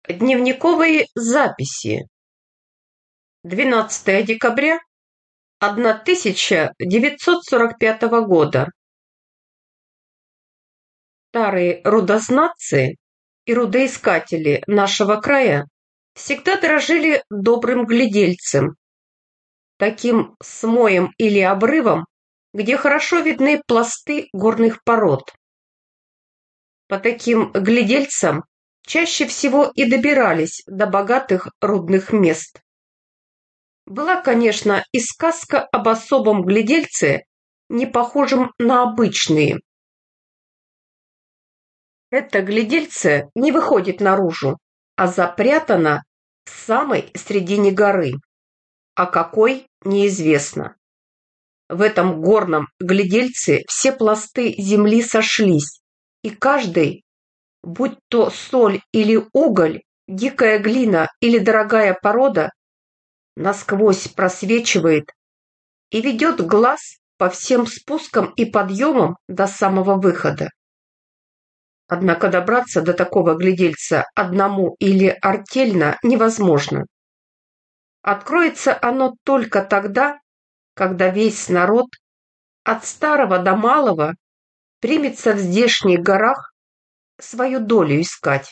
Дневниковые записи. 12 декабря 1945 года. Старые рудознатцы и рудоискатели нашего края всегда дорожили добрым глядельцем, таким смоем или обрывом, где хорошо видны пласты горных пород. По таким глядельцам чаще всего и добирались до богатых рудных мест. Была, конечно, и сказка об особом глядельце, не похожем на обычные. Это глядельце не выходит наружу, а запрятано в самой средине горы. А какой – неизвестно. В этом горном глядельце все пласты земли сошлись, и каждый, будь то соль или уголь, дикая глина или дорогая порода, насквозь просвечивает и ведет глаз по всем спускам и подъемам до самого выхода. Однако добраться до такого глядельца одному или артельно невозможно. Откроется оно только тогда, когда весь народ, от старого до малого, примется в здешних горах свою долю искать.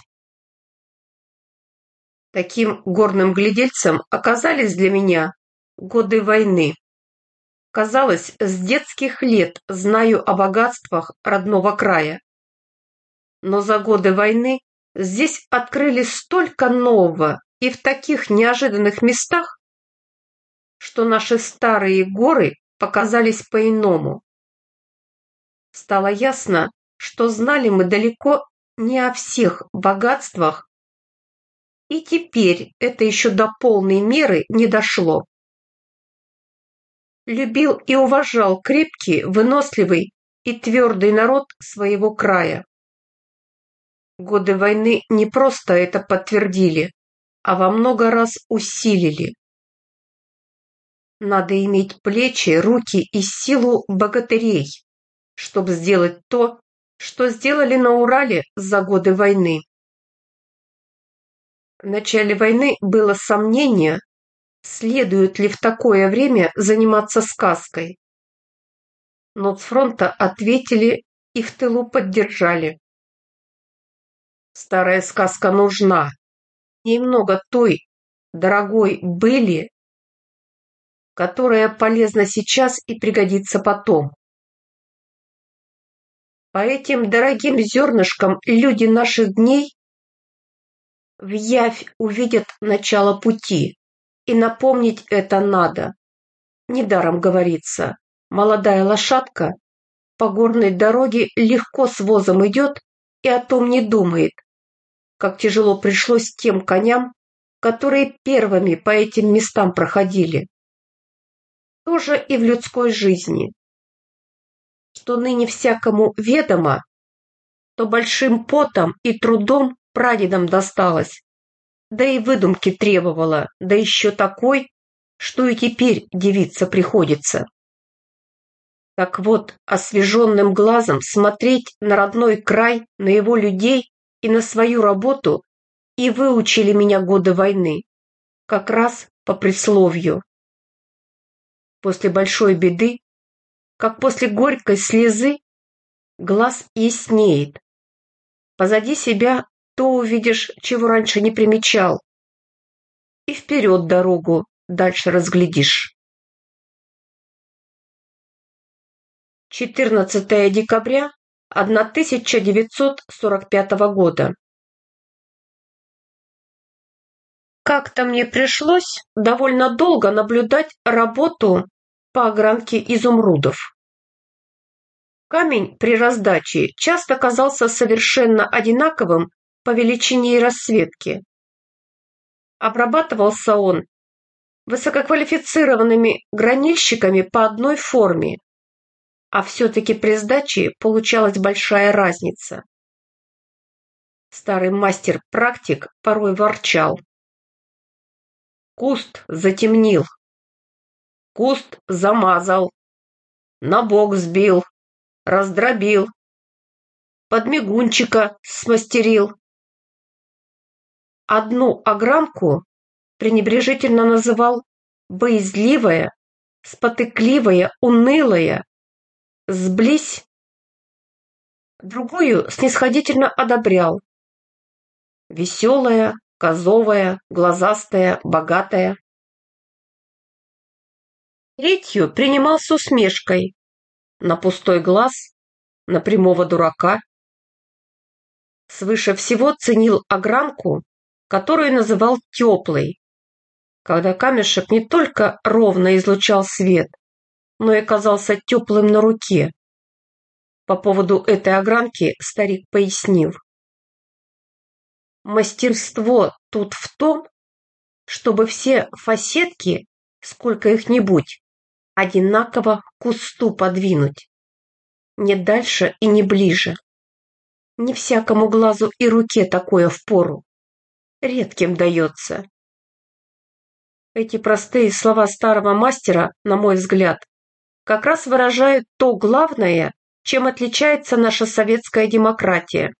Таким горным глядельцем оказались для меня годы войны. Казалось, с детских лет знаю о богатствах родного края. Но за годы войны здесь открыли столько нового и в таких неожиданных местах, что наши старые горы показались по-иному. Стало ясно, что знали мы далеко не о всех богатствах, и теперь это еще до полной меры не дошло. Любил и уважал крепкий, выносливый и твердый народ своего края. Годы войны не просто это подтвердили, а во много раз усилили. Надо иметь плечи, руки и силу богатырей, чтобы сделать то, что сделали на Урале за годы войны. В начале войны было сомнение, следует ли в такое время заниматься сказкой. Но с фронта ответили и в тылу поддержали. Старая сказка нужна. Немного той, дорогой были, которая полезна сейчас и пригодится потом. По этим дорогим зернышкам люди наших дней вявь увидят начало пути, и напомнить это надо. Недаром говорится, молодая лошадка по горной дороге легко с возом идет и о том не думает, как тяжело пришлось тем коням, которые первыми по этим местам проходили. Тоже и в людской жизни. Что ныне всякому ведомо, то большим потом и трудом прадедам досталось, да и выдумки требовало, да еще такой, что и теперь дивиться приходится. Так вот, освеженным глазом смотреть на родной край, на его людей и на свою работу и выучили меня годы войны, как раз по присловию. После большой беды, как после горькой слезы, глаз яснеет. Позади себя то увидишь, чего раньше не примечал, и вперед дорогу дальше разглядишь. 14 декабря 1945 года. Как-то мне пришлось довольно долго наблюдать работу по огранке изумрудов. Камень при раздаче часто казался совершенно одинаковым по величине и расцветке. Обрабатывался он высококвалифицированными гранильщиками по одной форме, а все-таки при сдаче получалась большая разница. Старый мастер-практик порой ворчал. Куст затемнил, куст замазал, на бок сбил, раздробил, подмигунчика смастерил. одну огранку пренебрежительно называл боязливая, спотыкливая, унылая, сблизь, другую снисходительно одобрял. Веселая, козовая, глазастая, богатая. Третью принимал с усмешкой на пустой глаз, на прямого дурака. Свыше всего ценил огранку, которую называл теплой, когда камешек не только ровно излучал свет, но и казался теплым на руке. По поводу этой огранки старик пояснил. Мастерство тут в том, чтобы все фасетки, сколько их ни будь, одинаково к кусту подвинуть. Не дальше и не ближе. Не всякому глазу и руке такое впору. Редким дается. Эти простые слова старого мастера, на мой взгляд, как раз выражают то главное, чем отличается наша советская демократия.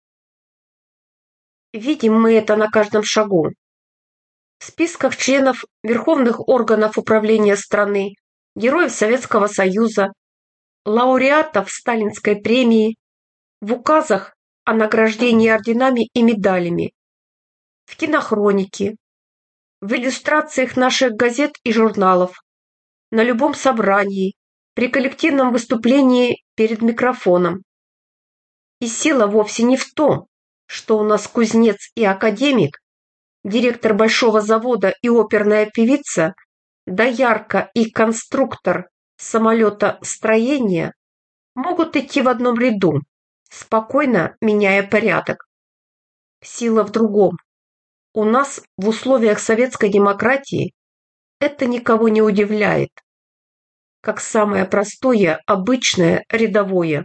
Видим мы это на каждом шагу. В списках членов верховных органов управления страны, героев Советского Союза, лауреатов Сталинской премии, в указах о награждении орденами и медалями, в кинохронике, в иллюстрациях наших газет и журналов, на любом собрании, при коллективном выступлении перед микрофоном. И сила вовсе не в том, что у нас кузнец и академик, директор большого завода и оперная певица, доярка и конструктор самолетостроения могут идти в одном ряду, спокойно меняя порядок. Сила в другом. У нас в условиях советской демократии это никого не удивляет, как самое простое, обычное, рядовое.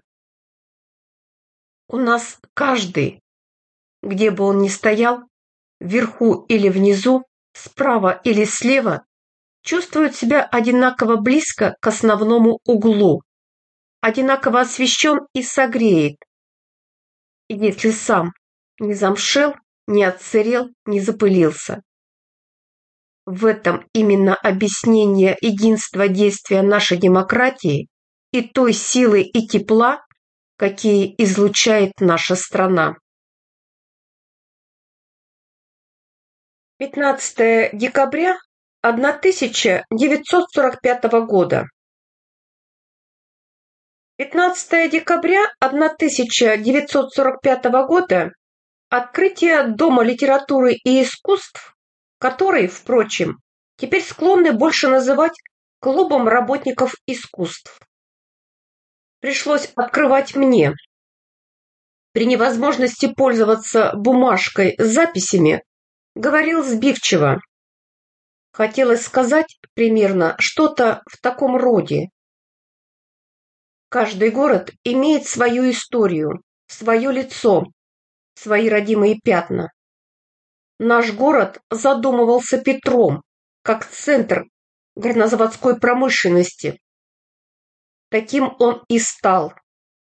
У нас каждый, где бы он ни стоял, вверху или внизу, справа или слева, чувствует себя одинаково близко к основному углу, одинаково освещен и согреет, если сам не замшел, не отсырел, не запылился. В этом именно объяснение единства действия нашей демократии и той силы и тепла, какие излучает наша страна. 15 декабря 1945 года. 15 декабря 1945 года – открытие Дома литературы и искусств, который, впрочем, теперь склонны больше называть клубом работников искусств. Пришлось открывать мне. При невозможности пользоваться бумажкой с записями говорил сбивчиво. Хотелось сказать примерно что-то в таком роде. Каждый город имеет свою историю, свое лицо, свои родимые пятна. Наш город задумывался Петром как центр горнозаводской промышленности. Таким он и стал.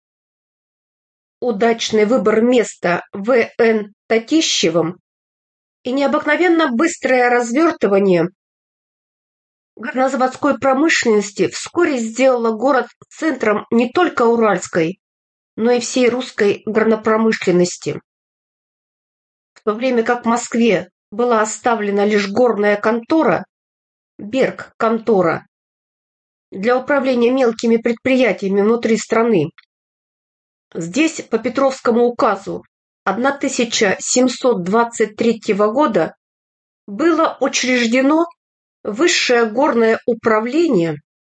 Удачный выбор места В.Н. Татищевым и необыкновенно быстрое развертывание горнозаводской промышленности вскоре сделало город центром не только уральской, но и всей русской горнопромышленности. В то время как в Москве была оставлена лишь горная контора, Берг-контора, для управления мелкими предприятиями внутри страны, здесь по Петровскому указу 1723 года было учреждено Высшее горное управление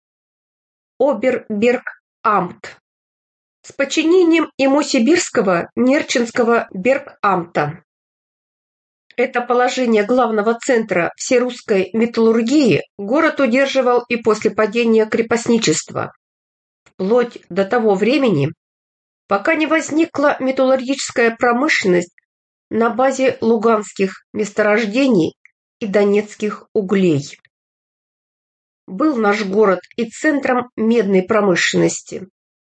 Обербергамт с подчинением ему сибирского Нерчинского Бергамта. Это положение главного центра всерусской металлургии город удерживал и после падения крепостничества, вплоть до того времени, пока не возникла металлургическая промышленность на базе луганских месторождений и донецких углей. Был наш город и центром медной промышленности.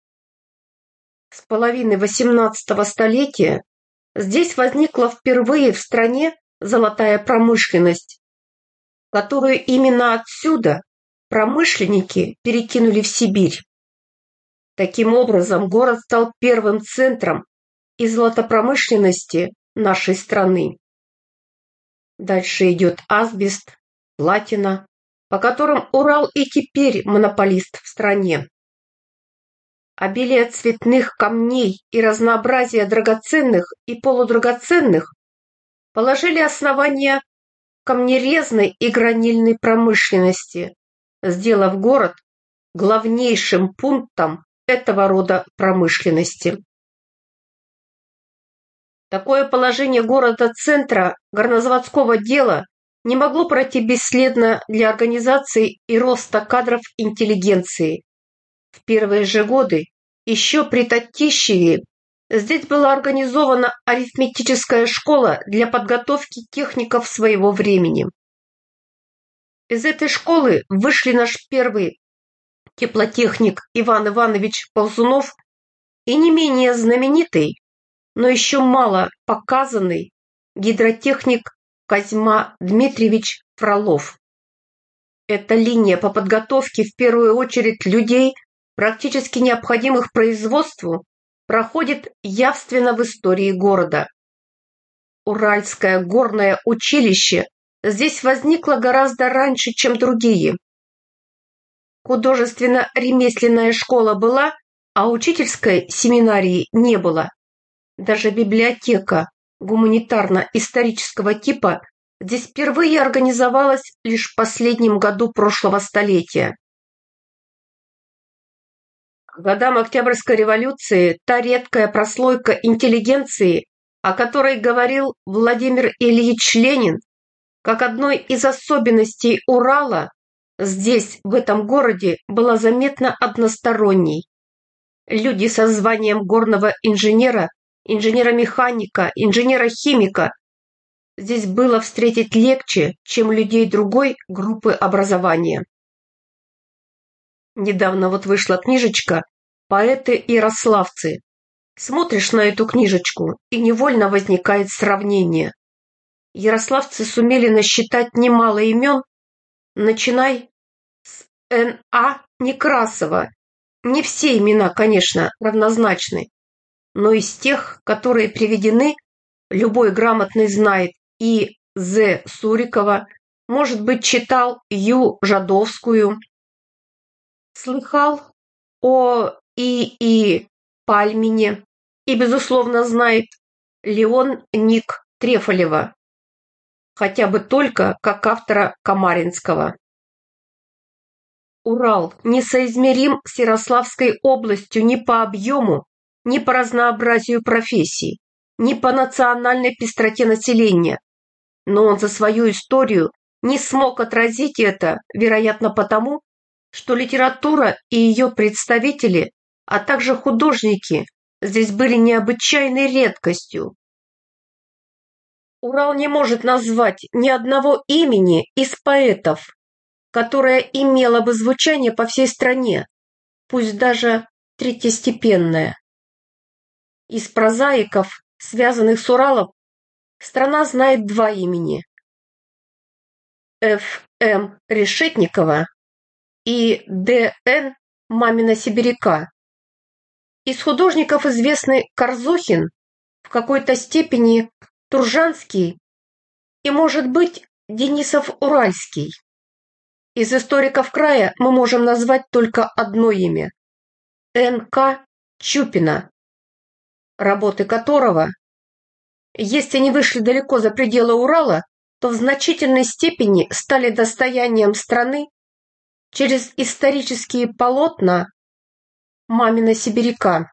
С половины XVIII столетия здесь возникла впервые в стране золотая промышленность, которую именно отсюда промышленники перекинули в Сибирь. Таким образом, город стал первым центром и золотопромышленности нашей страны. Дальше идет асбест, платина, по которым Урал и теперь монополист в стране. Обилие цветных камней и разнообразие драгоценных и полудрагоценных положили основания камнерезной и гранильной промышленности, сделав город главнейшим пунктом этого рода промышленности. Такое положение города-центра горнозаводского дела не могло пройти бесследно для организации и роста кадров интеллигенции. В первые же годы, еще при Татищеве, здесь была организована арифметическая школа для подготовки техников своего времени. Из этой школы вышли наш первый теплотехник Иван Иванович Ползунов и не менее знаменитый, но еще мало показанный гидротехник Козьма Дмитриевич Фролов. Эта линия по подготовке в первую очередь людей, практически необходимых производству, проходит явственно в истории города. Уральское горное училище здесь возникло гораздо раньше, чем другие. Художественно-ремесленная школа была, а учительской семинарии не было. Даже библиотека гуманитарно-исторического типа здесь впервые организовалась лишь в последнем году прошлого столетия. К годам Октябрьской революции та редкая прослойка интеллигенции, о которой говорил Владимир Ильич Ленин, как одной из особенностей Урала, здесь, в этом городе, была заметно односторонней. Люди со званием горного инженера, инженера-механика, инженера-химика здесь было встретить легче, чем людей другой группы образования. Недавно вот вышла книжечка «Поэты-ярославцы». Смотришь на эту книжечку, и невольно возникает сравнение. Ярославцы сумели насчитать немало имен, начинай с Н.А. Некрасова. Не все имена, конечно, равнозначны, но из тех, которые приведены, любой грамотный знает И. З. Сурикова, может быть, читал Ю. Жадовскую, слыхал о И. Пальмине и, безусловно, знает Леон Ник Трефолева, хотя бы только как автора Камаринского. Урал несоизмерим с Ярославской областью ни по объему, ни по разнообразию профессий, ни по национальной пестроте населения, но он за свою историю не смог отразить это, вероятно, потому, что литература и ее представители, а также художники здесь были необычайной редкостью. Урал не может назвать ни одного имени из поэтов, которое имело бы звучание по всей стране, пусть даже третьестепенное. Из прозаиков, связанных с Уралом, страна знает два имени: Ф.М. Решетникова и Д.Н. Мамина-Сибиряка. Из художников известны Корзухин, в какой-то степени Туржанский и, может быть, Денисов-Уральский. Из историков края мы можем назвать только одно имя – Н.К. Чупина, работы которого, если они вышли далеко за пределы Урала, то в значительной степени стали достоянием страны через исторические полотна Мамина-Сибиряка.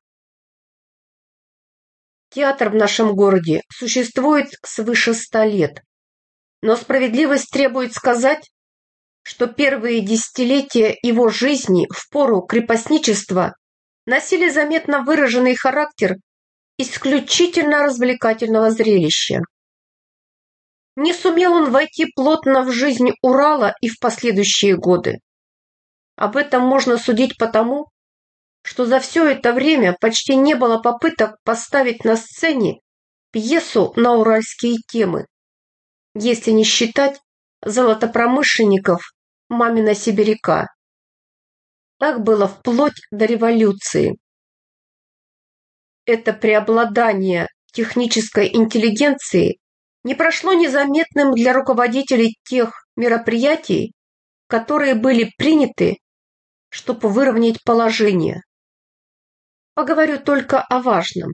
Театр в нашем городе существует свыше 100 лет, но справедливость требует сказать, что первые десятилетия его жизни в пору крепостничества носили заметно выраженный характер исключительно развлекательного зрелища. Не сумел он войти плотно в жизнь Урала и в последующие годы. Об этом можно судить потому, что за все это время почти не было попыток поставить на сцене пьесу на уральские темы. если не считать золотопромышленников мамина сибиряка. Так было вплоть до революции. Это преобладание технической интеллигенции не прошло незаметным для руководителей тех мероприятий, которые были приняты, чтобы выровнять положение. Поговорю только о важном.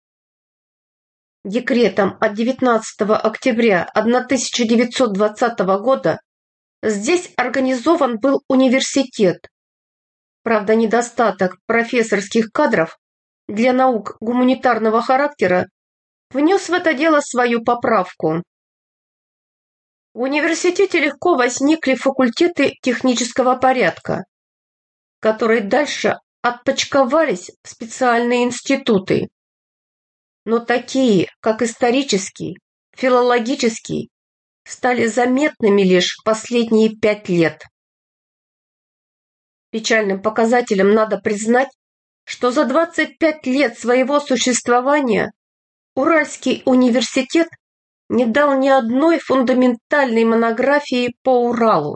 Декретом от 19 октября 1920 года здесь организован был университет. Правда, недостаток профессорских кадров для наук гуманитарного характера внес в это дело свою поправку. В университете легко возникли факультеты технического порядка, которые дальше отпочковались в специальные институты. Но такие, как исторический, филологический, стали заметными лишь в последние 5 лет. Печальным показателем надо признать, что за 25 лет своего существования Уральский университет не дал ни одной фундаментальной монографии по Уралу.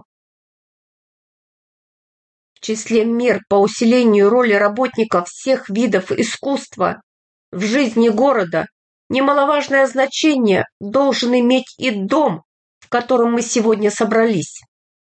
В числе мер по усилению роли работников всех видов искусства в жизни города немаловажное значение должен иметь и дом, в котором мы сегодня собрались.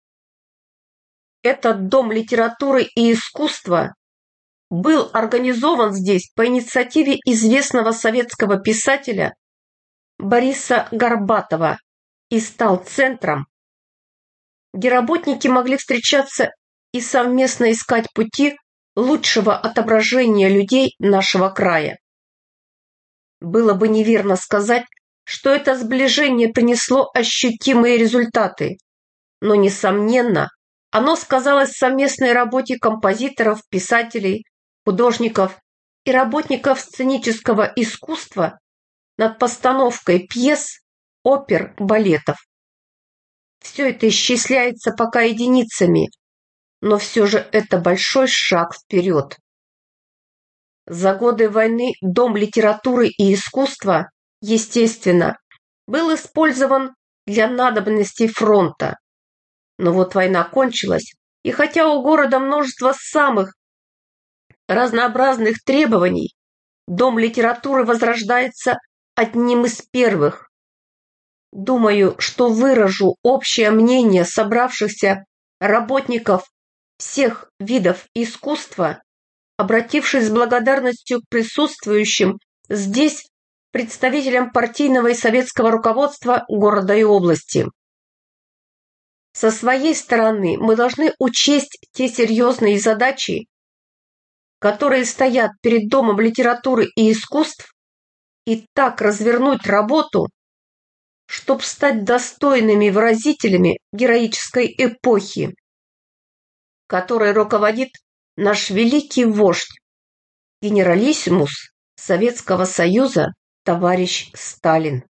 Этот дом литературы и искусства был организован здесь по инициативе известного советского писателя Бориса Горбатова и стал центром, где работники могли встречаться и совместно искать пути лучшего отображения людей нашего края. Было бы неверно сказать, что это сближение принесло ощутимые результаты, но, несомненно, оно сказалось в совместной работе композиторов, писателей, художников и работников сценического искусства над постановкой пьес, опер, балетов. Все это исчисляется пока единицами, но все же это большой шаг вперед. За годы войны Дом литературы и искусства, естественно, был использован для надобностей фронта. Но вот война кончилась, и хотя у города множество самых разнообразных требований, Дом литературы возрождается одним из первых. Думаю, что выражу общее мнение собравшихся работников всех видов искусства, обратившись с благодарностью к присутствующим здесь представителям партийного и советского руководства города и области. Со своей стороны мы должны учесть те серьезные задачи, которые стоят перед Домом литературы и искусств, и так развернуть работу, чтобы стать достойными выразителями героической эпохи, которой руководит наш великий вождь, генералиссимус Советского Союза товарищ Сталин.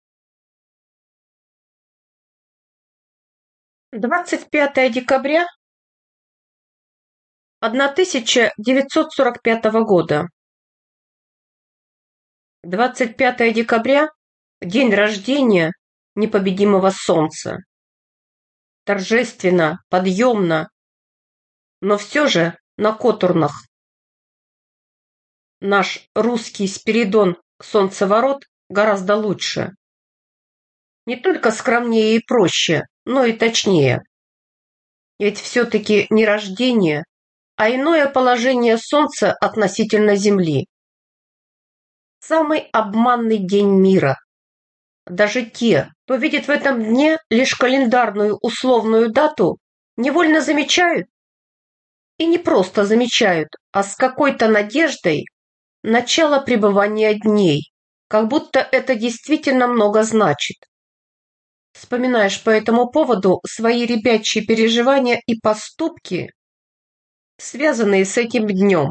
25 декабря 1945 года. 25 декабря – день рождения непобедимого солнца. Торжественно, подъемно, но все же на котурнах. Наш русский Спиридон Солнцеворот гораздо лучше. Не только скромнее и проще, но и точнее. Ведь все-таки не рождение, а иное положение Солнца относительно Земли. Самый обманный день мира. Даже те, кто видит в этом дне лишь календарную условную дату, невольно замечают, и не просто замечают, а с какой-то надеждой, начало пребывания дней, как будто это действительно много значит. Вспоминаешь по этому поводу свои ребячьи переживания и поступки, связанные с этим днем.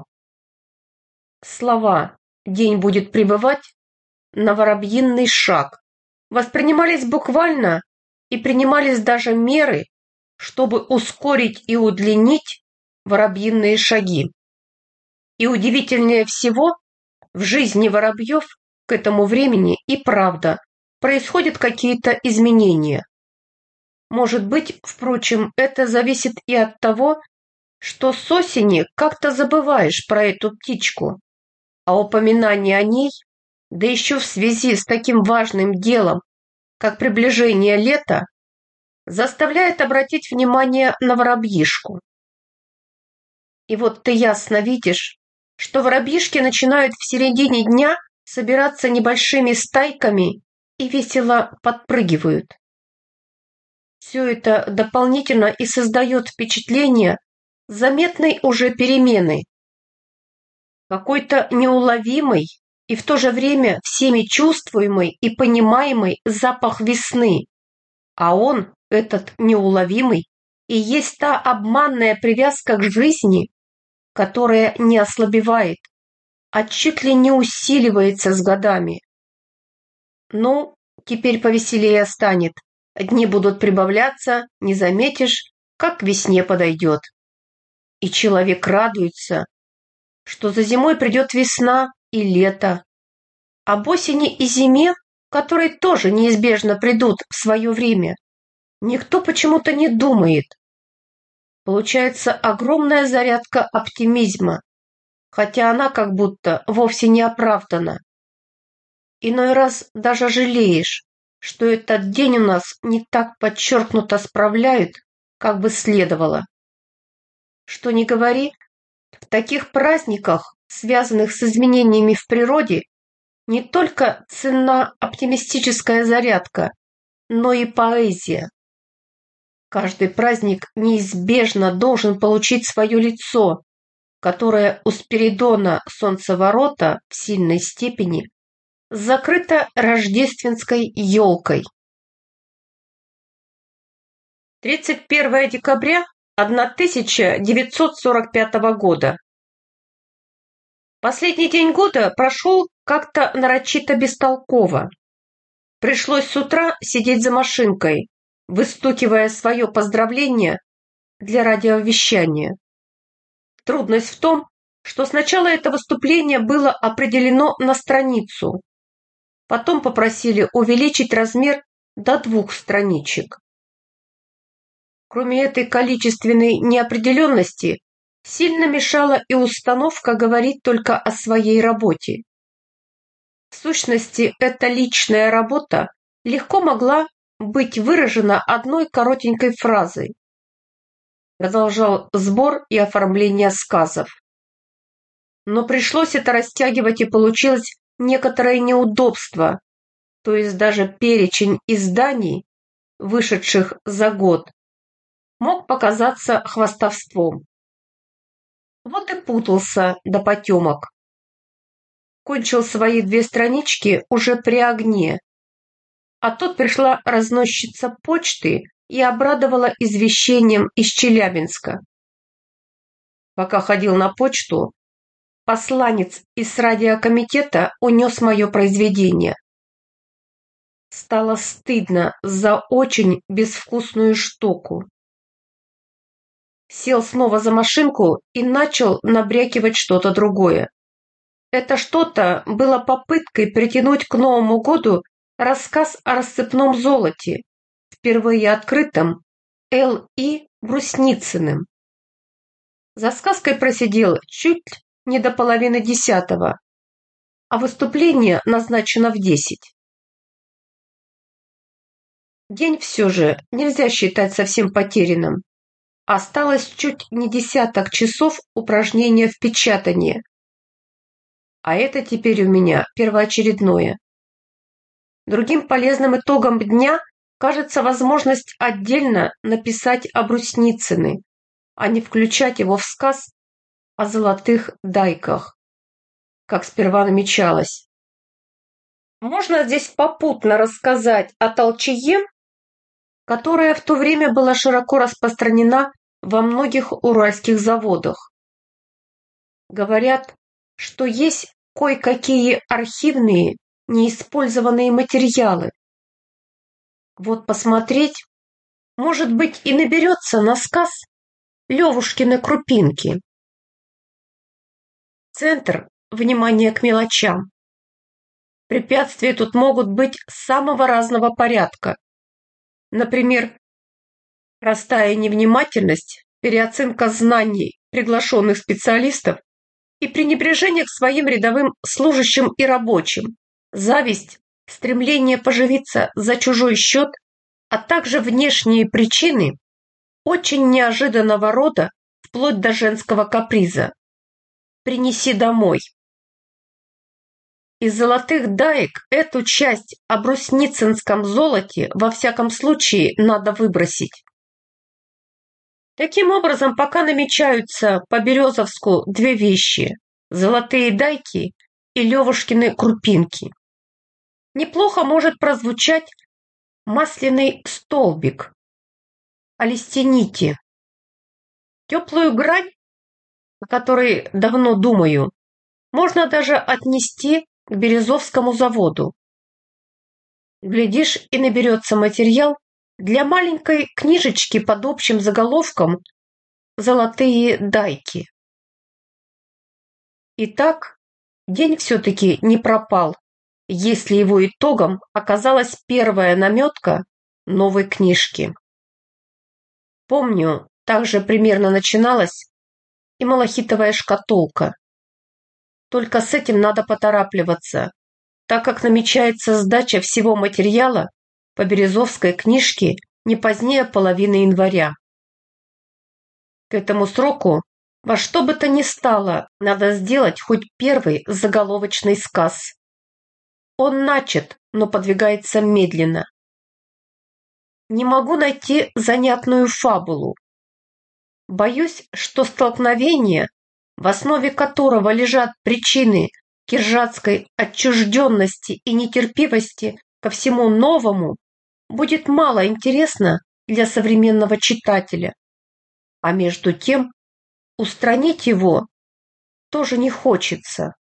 Слова «день будет пребывать» на воробьиный шаг воспринимались буквально и принимались даже меры, чтобы ускорить и удлинить воробьиные шаги. И удивительнее всего, в жизни воробьев к этому времени и правда происходят какие-то изменения. Может быть, впрочем, это зависит и от того, что с осени как-то забываешь про эту птичку, а упоминание о ней, да еще в связи с таким важным делом, как приближение лета, заставляет обратить внимание на воробьишку. И вот ты ясно видишь, что воробьишки начинают в середине дня собираться небольшими стайками и весело подпрыгивают. Все это дополнительно и создает впечатление заметной уже перемены, какой-то неуловимый и в то же время всеми чувствуемый и понимаемый запах весны, а он, этот неуловимый, и есть та обманная привязка к жизни, которая не ослабевает, а чуть ли не усиливается с годами. Ну, теперь повеселее станет. Дни будут прибавляться, не заметишь, как к весне подойдет. И человек радуется, что за зимой придет весна и лето. Об осени и зиме, которые тоже неизбежно придут в свое время, никто почему-то не думает. Получается огромная зарядка оптимизма, хотя она как будто вовсе не оправдана. Иной раз даже жалеешь, что этот день у нас не так подчеркнуто справляют, как бы следовало. Что ни говори, в таких праздниках, связанных с изменениями в природе, не только ценна оптимистическая зарядка, но и поэзия. Каждый праздник неизбежно должен получить свое лицо, которое у Спиридона Солнцеворота в сильной степени закрыто рождественской елкой. 31 декабря 1945 года. Последний день года прошел как-то нарочито бестолково. Пришлось с утра сидеть за машинкой, выстукивая свое поздравление для радиовещания. Трудность в том, что сначала это выступление было определено на страницу, потом попросили увеличить размер до 2 страничек. Кроме этой количественной неопределенности, сильно мешала и установка говорить только о своей работе. В сущности, эта личная работа легко могла быть выражена одной коротенькой фразой. Продолжал сбор и оформление сказов. Но пришлось это растягивать, и получилось некоторое неудобство, то есть даже перечень изданий, вышедших за год, мог показаться хвастовством. Вот и путался до потемок. Кончил свои 2 странички уже при огне, а тут пришла разносчица почты и обрадовала извещением из Челябинска. Пока ходил на почту, посланец из радиокомитета унес мое произведение. Стало стыдно за очень безвкусную штуку. Сел снова за машинку и начал набрякивать что-то другое. Это что-то было попыткой притянуть к Новому году рассказ о рассыпном золоте, впервые открытом Л.И. Брусницыным. За сказкой просидел чуть не до половины 10, а выступление назначено в 10. День все же нельзя считать совсем потерянным. Осталось чуть не 10 часов упражнения в печатании. А это теперь у меня первоочередное. Другим полезным итогом дня кажется возможность отдельно написать о Брусницыне, а не включать его в сказ о золотых дайках, как сперва намечалось. Можно здесь попутно рассказать о толчее, которая в то время была широко распространена во многих уральских заводах. Говорят, что есть кое-какие архивные неиспользованные материалы. Вот посмотреть, может быть, и наберется на сказ Левушкины крупинки. Центр внимания к мелочам. Препятствия тут могут быть самого разного порядка. Например, Простая невнимательность, переоценка знаний приглашенных специалистов и пренебрежение к своим рядовым служащим и рабочим, зависть, стремление поживиться за чужой счет, а также внешние причины очень неожиданного рода, вплоть до женского каприза. «Принеси домой». Из золотых даек эту часть о брусницынском золоте во всяком случае надо выбросить. Таким образом, пока намечаются по Березовску две вещи – золотые дайки и Левушкины крупинки. Неплохо может прозвучать масляный столбик о листяните. Теплую грань, о которой давно думаю, можно даже отнести к Березовскому заводу. Глядишь, и наберется материал для маленькой книжечки под общим заголовком «Золотые дайки». Итак, день все-таки не пропал, если его итогом оказалась первая наметка новой книжки. Помню, так же примерно начиналась и малахитовая шкатулка. Только с этим надо поторапливаться, так как намечается сдача всего материала по Березовской книжке не позднее половины января. К этому сроку во что бы то ни стало надо сделать хоть первый заголовочный сказ. Он начат, но подвигается медленно. Не могу найти занятную фабулу. Боюсь, что столкновение, в основе которого лежат причины киржацкой отчужденности и нетерпимости ко всему новому, будет мало интересно для современного читателя. А между тем, устранить его тоже не хочется.